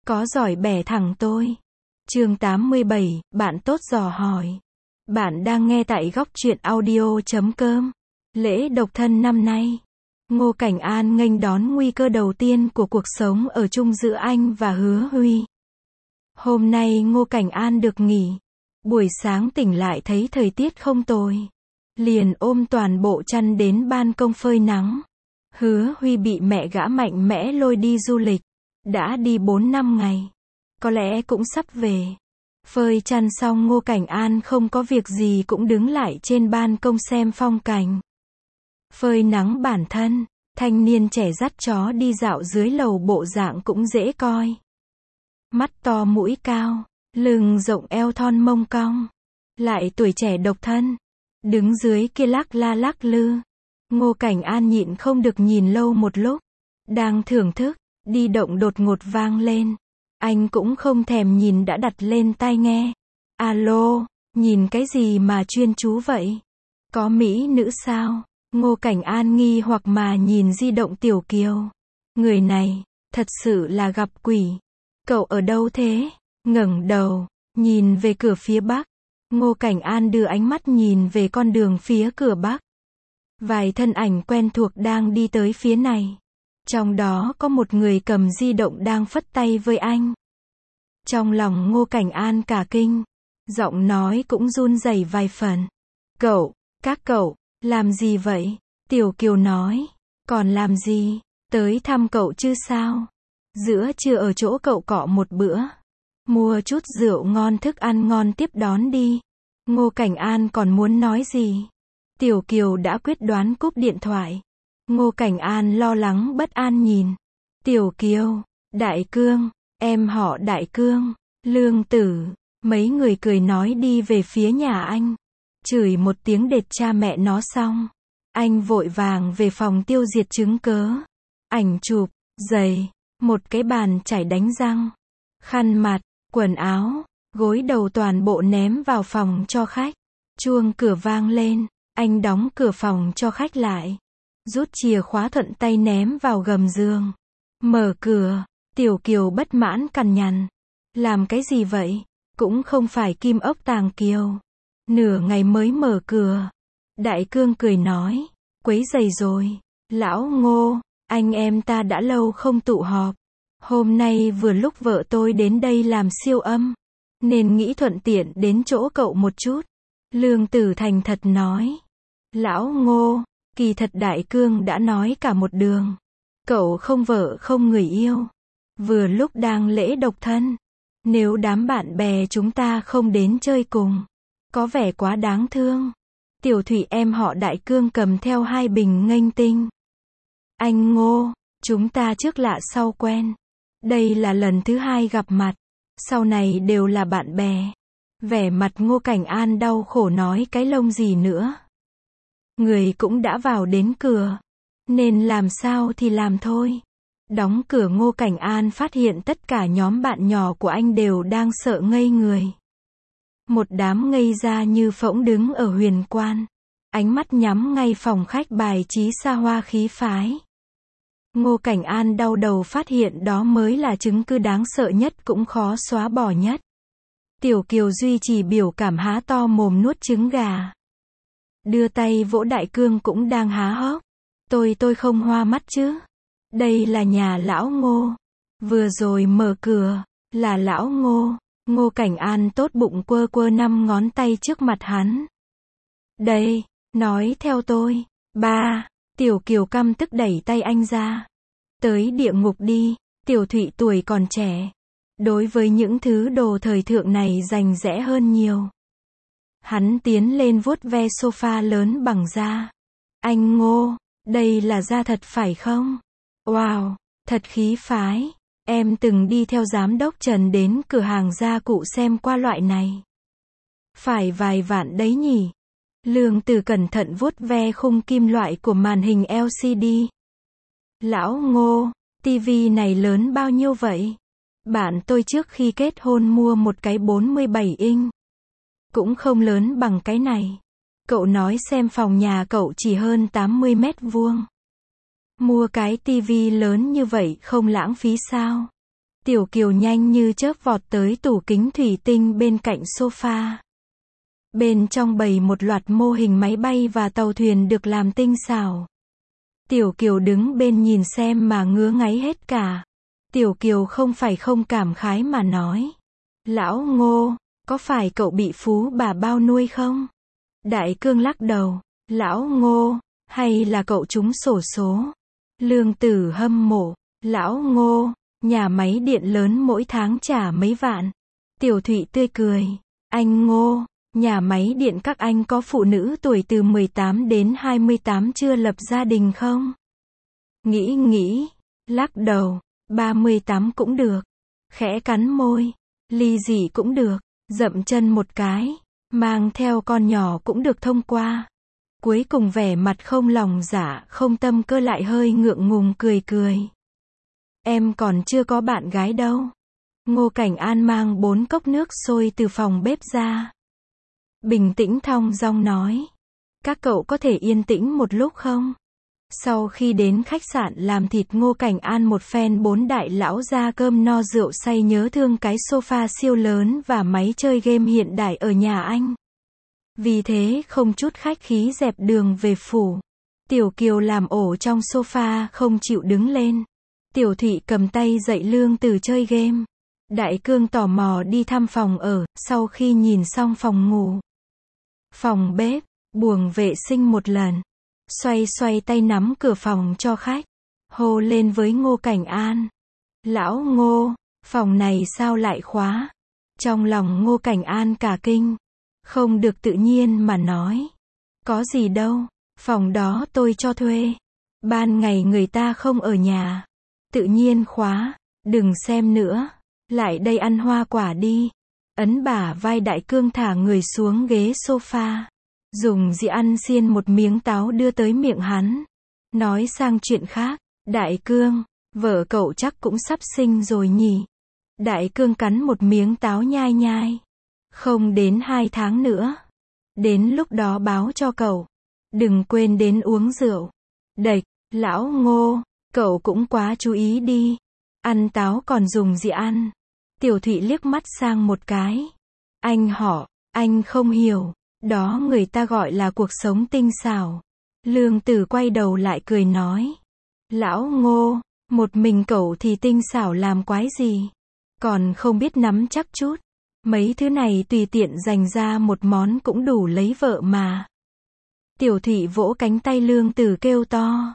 Có giỏi bẻ thẳng tôi. Chương 87, bạn tốt dò hỏi. Bạn đang nghe tại góc truyện audio.com. Lễ độc thân năm nay, Ngô Cảnh An nghênh đón nguy cơ đầu tiên của cuộc sống ở chung giữa anh và Hứa Huy. Hôm nay Ngô Cảnh An được nghỉ. Buổi sáng tỉnh lại thấy thời tiết không tồi. Liền ôm toàn bộ chăn đến ban công phơi nắng. Hứa Huy bị mẹ gã mạnh mẽ lôi đi du lịch. Đã đi 4-5 ngày. Có lẽ cũng sắp về. Phơi chăn xong Ngô Cảnh An không có việc gì cũng đứng lại trên ban công xem phong cảnh. Phơi nắng bản thân, thanh niên trẻ dắt chó đi dạo dưới lầu bộ dạng cũng dễ coi. Mắt to mũi cao, lưng rộng eo thon mông cong. Lại tuổi trẻ độc thân. Đứng dưới kia lắc la lắc lư. Ngô Cảnh An nhịn không được nhìn lâu một lúc. Đang thưởng thức, đi động đột ngột vang lên. Anh cũng không thèm nhìn đã đặt lên tai nghe. Alo, nhìn cái gì mà chuyên chú vậy? Có mỹ nữ sao? Ngô Cảnh An nghi hoặc mà nhìn di động Tiểu Kiều. Người này, thật sự là gặp quỷ. Cậu ở đâu thế? Ngẩng đầu, nhìn về cửa phía bắc. Ngô Cảnh An đưa ánh mắt nhìn về con đường phía cửa bắc. Vài thân ảnh quen thuộc đang đi tới phía này. Trong đó có một người cầm di động đang phất tay với anh. Trong lòng Ngô Cảnh An cả kinh. Giọng nói cũng run rẩy vài phần. Các cậu, làm gì vậy? Tiểu Kiều nói. Còn làm gì? Tới thăm cậu chứ sao? Giữa trưa ở chỗ cậu cọ một bữa. Mua chút rượu ngon thức ăn ngon tiếp đón đi. Ngô Cảnh An còn muốn nói gì? Tiểu Kiều đã quyết đoán cúp điện thoại. Ngô Cảnh An lo lắng bất an nhìn. Tiểu Kiều, Đại Cương, em họ Đại Cương, Lương Tử, mấy người cười nói đi về phía nhà anh. Chửi một tiếng đệt cha mẹ nó xong. Anh vội vàng về phòng tiêu diệt chứng cớ. Ảnh chụp, giày, một cái bàn chải đánh răng, khăn mặt, quần áo, gối đầu toàn bộ ném vào phòng cho khách. Chuông cửa vang lên, anh đóng cửa phòng cho khách lại. Rút chìa khóa thuận tay ném vào gầm giường. Mở cửa, Tiểu Kiều bất mãn cằn nhằn. Làm cái gì vậy? Cũng không phải kim ốc tàng kiều. Nửa ngày mới mở cửa. Đại Cương cười nói. Quấy rầy rồi. Lão Ngô, anh em ta đã lâu không tụ họp. Hôm nay vừa lúc vợ tôi đến đây làm siêu âm. Nên nghĩ thuận tiện đến chỗ cậu một chút. Lương Tử thành thật nói. Lão Ngô, kỳ thật Đại Cương đã nói cả một đường. Cậu không vợ không người yêu. Vừa lúc đang lễ độc thân. Nếu đám bạn bè chúng ta không đến chơi cùng. Có vẻ quá đáng thương. Tiểu Thủy em họ Đại Cương cầm theo 2 bình nghênh tinh. Anh Ngô, chúng ta trước lạ sau quen. Đây là lần thứ 2 gặp mặt. Sau này đều là bạn bè. Vẻ mặt Ngô Cảnh An đau khổ nói cái lông gì nữa. Người cũng đã vào đến cửa. Nên làm sao thì làm thôi. Đóng cửa Ngô Cảnh An phát hiện tất cả nhóm bạn nhỏ của anh đều đang sợ ngây người. Một đám ngây ra như phỗng đứng ở huyền quan. Ánh mắt nhắm ngay phòng khách bài trí xa hoa khí phái. Ngô Cảnh An đau đầu phát hiện đó mới là chứng cứ đáng sợ nhất cũng khó xóa bỏ nhất. Tiểu Kiều duy trì biểu cảm há to mồm nuốt trứng gà. Đưa tay vỗ Đại Cương cũng đang há hốc. Tôi không hoa mắt chứ. Đây là nhà lão Ngô. Vừa rồi mở cửa, là lão Ngô. Ngô Cảnh An tốt bụng quơ quơ 5 ngón tay trước mặt hắn. Đây, nói theo tôi. Ba, Tiểu Kiều căm tức đẩy tay anh ra. Tới địa ngục đi, Tiểu Thụy tuổi còn trẻ. Đối với những thứ đồ thời thượng này rành rẽ hơn nhiều. Hắn tiến lên vuốt ve sofa lớn bằng da. Anh Ngô, đây là da thật phải không? Wow, thật khí phái. Em từng đi theo giám đốc Trần đến cửa hàng gia cụ xem qua loại này. Phải vài vạn đấy nhỉ? Lương Tử cẩn thận vuốt ve khung kim loại của màn hình LCD. Lão Ngô, tivi này lớn bao nhiêu vậy? Bạn tôi trước khi kết hôn mua một cái 47 inch. Cũng không lớn bằng cái này. Cậu nói xem phòng nhà cậu chỉ hơn 80 mét vuông. Mua cái tivi lớn như vậy không lãng phí sao? Tiểu Kiều nhanh như chớp vọt tới tủ kính thủy tinh bên cạnh sofa. Bên trong bày một loạt mô hình máy bay và tàu thuyền được làm tinh xảo. Tiểu Kiều đứng bên nhìn xem mà ngứa ngáy hết cả. Tiểu Kiều không phải không cảm khái mà nói. Lão Ngô, có phải cậu bị phú bà bao nuôi không? Đại Cương lắc đầu. Lão Ngô, hay là cậu trúng xổ số? Lương Tử hâm mộ. Lão Ngô, nhà máy điện lớn mỗi tháng trả mấy vạn. Tiểu Thụy tươi cười. Anh Ngô, nhà máy điện các anh có phụ nữ tuổi từ 18 đến 28 chưa lập gia đình không? Nghĩ, lắc đầu. 38 cũng được. Khẽ cắn môi. Ly dị cũng được. Dậm chân một cái. Mang theo con nhỏ cũng được thông qua. Cuối cùng vẻ mặt không lòng dạ, không tâm cơ lại hơi ngượng ngùng cười. Em còn chưa có bạn gái đâu. Ngô Cảnh An mang 4 cốc nước sôi từ phòng bếp ra. Bình tĩnh thong dong nói. Các cậu có thể yên tĩnh một lúc không? Sau khi đến khách sạn làm thịt Ngô Cảnh An một phen 4 đại lão ra cơm no rượu say nhớ thương cái sofa siêu lớn và máy chơi game hiện đại ở nhà anh. Vì thế không chút khách khí dẹp đường về phủ. Tiểu Kiều làm ổ trong sofa không chịu đứng lên. Tiểu Thụy cầm tay dạy Lương Tử chơi game. Đại Cương tò mò đi thăm phòng ở, sau khi nhìn xong phòng ngủ, phòng bếp, buồng vệ sinh một lần. Xoay tay nắm cửa phòng cho khách. Hô lên với Ngô Cảnh An. Lão Ngô, phòng này sao lại khóa? Trong lòng Ngô Cảnh An cả kinh. Không được tự nhiên mà nói. Có gì đâu, phòng đó tôi cho thuê. Ban ngày người ta không ở nhà. Tự nhiên khóa, đừng xem nữa. Lại đây ăn hoa quả đi. Ấn bả vai Đại Cương thả người xuống ghế sofa. Dùng dĩa ăn xiên một miếng táo đưa tới miệng hắn. Nói sang chuyện khác. Đại Cương, vợ cậu chắc cũng sắp sinh rồi nhỉ? Đại Cương cắn một miếng táo nhai. Không đến 2 tháng nữa. Đến lúc đó báo cho cậu. Đừng quên đến uống rượu. Đệch, lão Ngô, cậu cũng quá chú ý đi. Ăn táo còn dùng dĩa ăn. Tiểu Thụy liếc mắt sang một cái. Anh không hiểu. Đó người ta gọi là cuộc sống tinh xảo. Lương Tử quay đầu lại cười nói. Lão Ngô, một mình cậu thì tinh xảo làm quái gì? Còn không biết nắm chắc chút. Mấy thứ này tùy tiện dành ra một món cũng đủ lấy vợ mà. Tiểu Thụy vỗ cánh tay Lương Tử kêu to.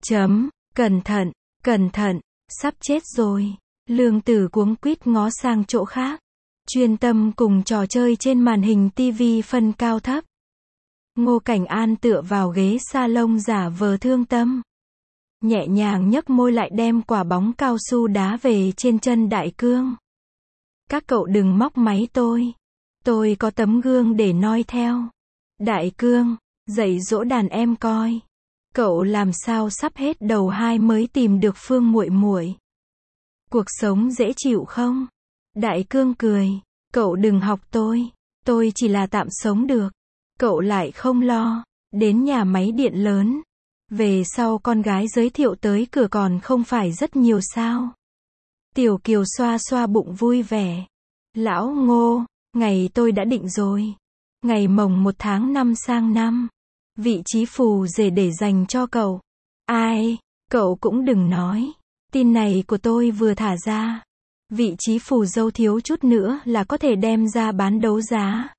Cẩn thận, sắp chết rồi. Lương Tử cuống quýt ngó sang chỗ khác. Chuyên tâm cùng trò chơi trên màn hình tivi phân cao thấp. Ngô Cảnh An tựa vào ghế salon giả vờ thương tâm. Nhẹ nhàng nhấc môi lại đem quả bóng cao su đá về trên chân Đại Cương. Các cậu đừng móc máy tôi. Tôi có tấm gương để noi theo. Đại Cương, dạy dỗ đàn em coi. Cậu làm sao sắp hết đầu 2 mới tìm được Phương muội muội. Cuộc sống dễ chịu không? Đại Cương cười. Cậu đừng học tôi chỉ là tạm sống được. Cậu lại không lo. Đến nhà máy điện lớn. Về sau con gái giới thiệu tới cửa còn không phải rất nhiều sao? Tiểu Kiều xoa xoa bụng vui vẻ. Lão Ngô, ngày tôi đã định rồi. Ngày mồng 1 tháng 5 sang năm. Vị trí phù rể để dành cho cậu. Ai, cậu cũng đừng nói. Tin này của tôi vừa thả ra. Vị trí phù dâu thiếu chút nữa là có thể đem ra bán đấu giá.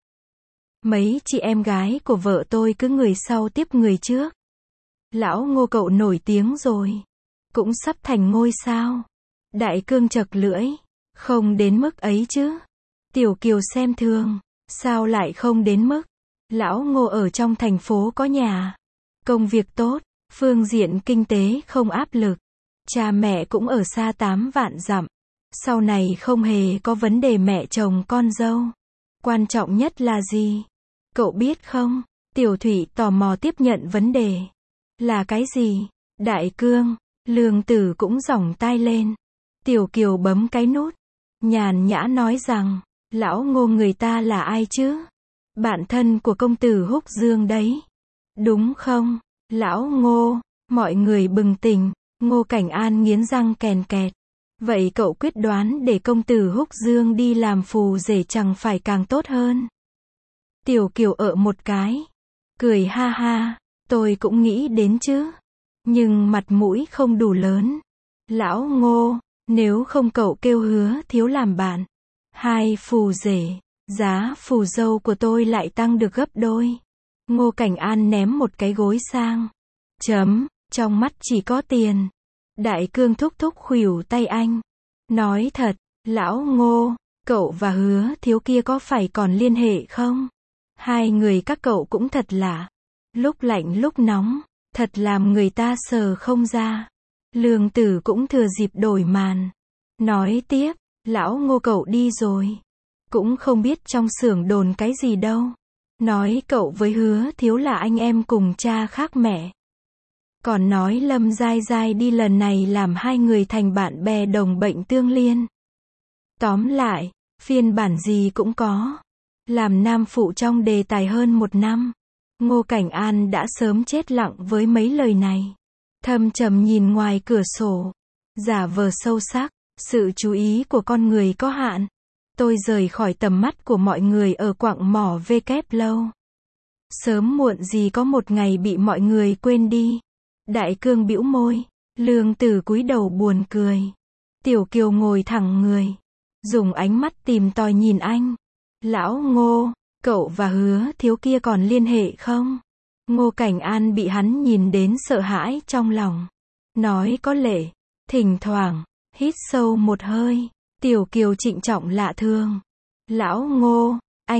Mấy chị em gái của vợ tôi cứ người sau tiếp người trước. Lão Ngô cậu nổi tiếng rồi. Cũng sắp thành ngôi sao. Đại Cương chật lưỡi. Không đến mức ấy chứ. Tiểu Kiều xem thường. Sao lại không đến mức? Lão Ngô ở trong thành phố có nhà. Công việc tốt. Phương diện kinh tế không áp lực. Cha mẹ cũng ở xa 8 vạn dặm. Sau này không hề có vấn đề mẹ chồng con dâu. Quan trọng nhất là gì? Cậu biết không? Tiểu Thụy tò mò tiếp nhận vấn đề. Là cái gì? Đại Cương, Lương Tử cũng giỏng tai lên. Tiểu Kiều bấm cái nút. Nhàn nhã nói rằng, lão Ngô người ta là ai chứ? Bạn thân của công tử Húc Dương đấy. Đúng không? Lão Ngô, mọi người bừng tỉnh. Ngô Cảnh An nghiến răng kèn kẹt. Vậy cậu quyết đoán để công tử Húc Dương đi làm phù rể chẳng phải càng tốt hơn? Tiểu Kiều một cái. Cười ha ha, tôi cũng nghĩ đến chứ. Nhưng mặt mũi không đủ lớn. Lão Ngô, nếu không cậu kêu Hứa Thiếu làm bạn. 2 phù rể, giá phù dâu của tôi lại tăng được gấp đôi. Ngô Cảnh An ném một cái gối sang. Trong mắt chỉ có tiền. Đại Cương thúc thúc khuỷu tay anh. Nói thật, lão Ngô, cậu và Hứa Thiếu kia có phải còn liên hệ không? 2 người các cậu cũng thật lạ. Lúc lạnh lúc nóng, thật làm người ta sờ không ra. Lương Tử cũng thừa dịp đổi màn. Nói tiếp, lão Ngô cậu đi rồi. Cũng không biết trong xưởng đồn cái gì đâu. Nói cậu với Hứa Thiếu là anh em cùng cha khác mẹ. Còn nói Lâm Giai Giai đi lần này làm 2 người thành bạn bè đồng bệnh tương liên. Tóm lại, phiên bản gì cũng có. Làm nam phụ trong đề tài hơn 1 năm. Ngô Cảnh An đã sớm chết lặng với mấy lời này. Thâm trầm nhìn ngoài cửa sổ. Giả vờ sâu sắc, sự chú ý của con người có hạn. Tôi rời khỏi tầm mắt của mọi người ở quặng mỏ Vkép lâu. Sớm muộn gì có một ngày bị mọi người quên đi. Đại Cương bĩu môi. Lương Tử cúi đầu buồn cười. Tiểu Kiều ngồi thẳng người. Dùng ánh mắt tìm tòi nhìn anh. Lão Ngô, cậu và Hứa Thiếu kia còn liên hệ không? Ngô Cảnh An bị hắn nhìn đến sợ hãi trong lòng. Nói có lệ. Thỉnh thoảng, hít sâu một hơi. Tiểu Kiều trịnh trọng lạ thường. Lão Ngô,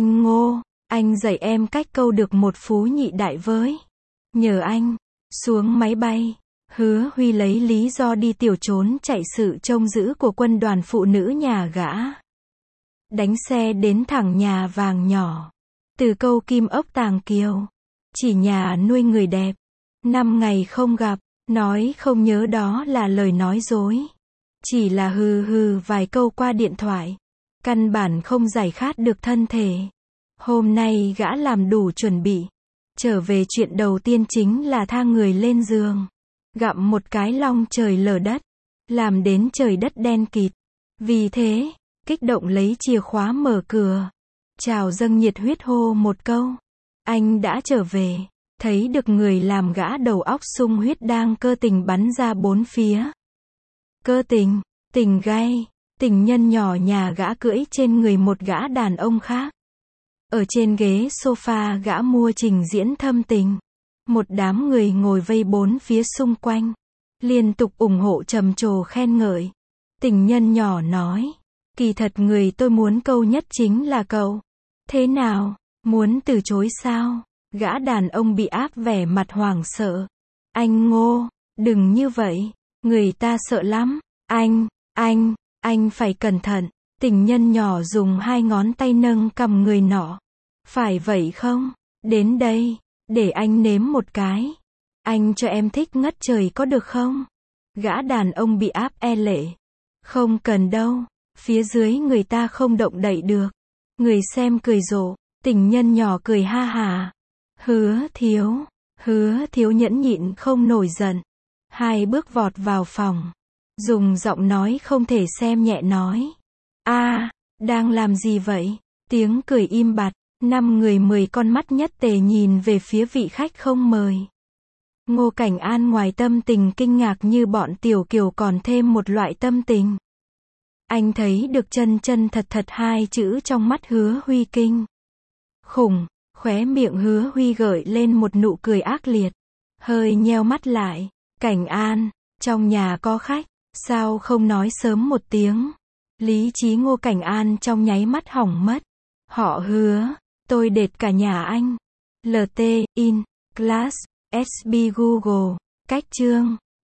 anh dạy em cách câu được một phú nhị đại với. Nhờ anh. Xuống máy bay. Hứa Huy lấy lý do đi tiểu trốn chạy sự trông giữ của quân đoàn phụ nữ nhà gã. Đánh xe đến thẳng nhà vàng nhỏ. Từ câu Kim Ốc Tàng Kiều. Chỉ nhà nuôi người đẹp. 5 ngày không gặp, nói không nhớ đó là lời nói dối. Chỉ là hừ hừ vài câu qua điện thoại. Căn bản không giải khát được thân thể. Hôm nay gã làm đủ chuẩn bị. Trở về chuyện đầu tiên chính là tha người lên giường. Gặm một cái long trời lở đất. Làm đến trời đất đen kịt. Vì thế, kích động lấy chìa khóa mở cửa. Chào dâng nhiệt huyết hô một câu. Anh đã trở về. Thấy được người làm gã đầu óc sung huyết đang cơ tình bắn ra 4 phía. Cơ tình, tình gay, tình nhân nhỏ nhà gã cưỡi trên người một gã đàn ông khác. Ở trên ghế sofa gã mua trình diễn thâm tình. Một đám người ngồi vây 4 phía xung quanh. Liên tục ủng hộ trầm trồ khen ngợi. Tình nhân nhỏ nói. Kỳ thật người tôi muốn câu nhất chính là cậu. Thế nào, muốn từ chối sao? Gã đàn ông bị áp vẻ mặt hoảng sợ. Anh Ngô, đừng như vậy. Người ta sợ lắm. Anh phải cẩn thận. Tình nhân nhỏ dùng 2 ngón tay nâng cầm người nọ. Phải vậy không? Đến đây, để anh nếm một cái. Anh cho em thích ngất trời có được không? Gã đàn ông bị áp lệ. Không cần đâu. Phía dưới người ta không động đậy được. Người xem cười rộ. Tình nhân nhỏ cười ha hà. Hứa Thiếu nhẫn nhịn không nổi giận. 2 bước vọt vào phòng. Dùng giọng nói không thể xem nhẹ nói. Đang làm gì vậy? Tiếng cười im bặt. 5 người 10 con mắt nhất tề nhìn về phía vị khách không mời. Ngô Cảnh An ngoài tâm tình kinh ngạc như bọn Tiểu Kiều còn thêm một loại tâm tình. Anh thấy được chân thật 2 chữ trong mắt Hứa Huy kinh khủng. Khóe miệng Hứa Huy gợi lên một nụ cười ác liệt. Hơi nheo mắt lại. Cảnh An, trong nhà có khách. Sao không nói sớm một tiếng? Lý trí Ngô Cảnh An trong nháy mắt hỏng mất. Họ Hứa, tôi đệt cả nhà anh. LT, in, class, SB Google, cách chương.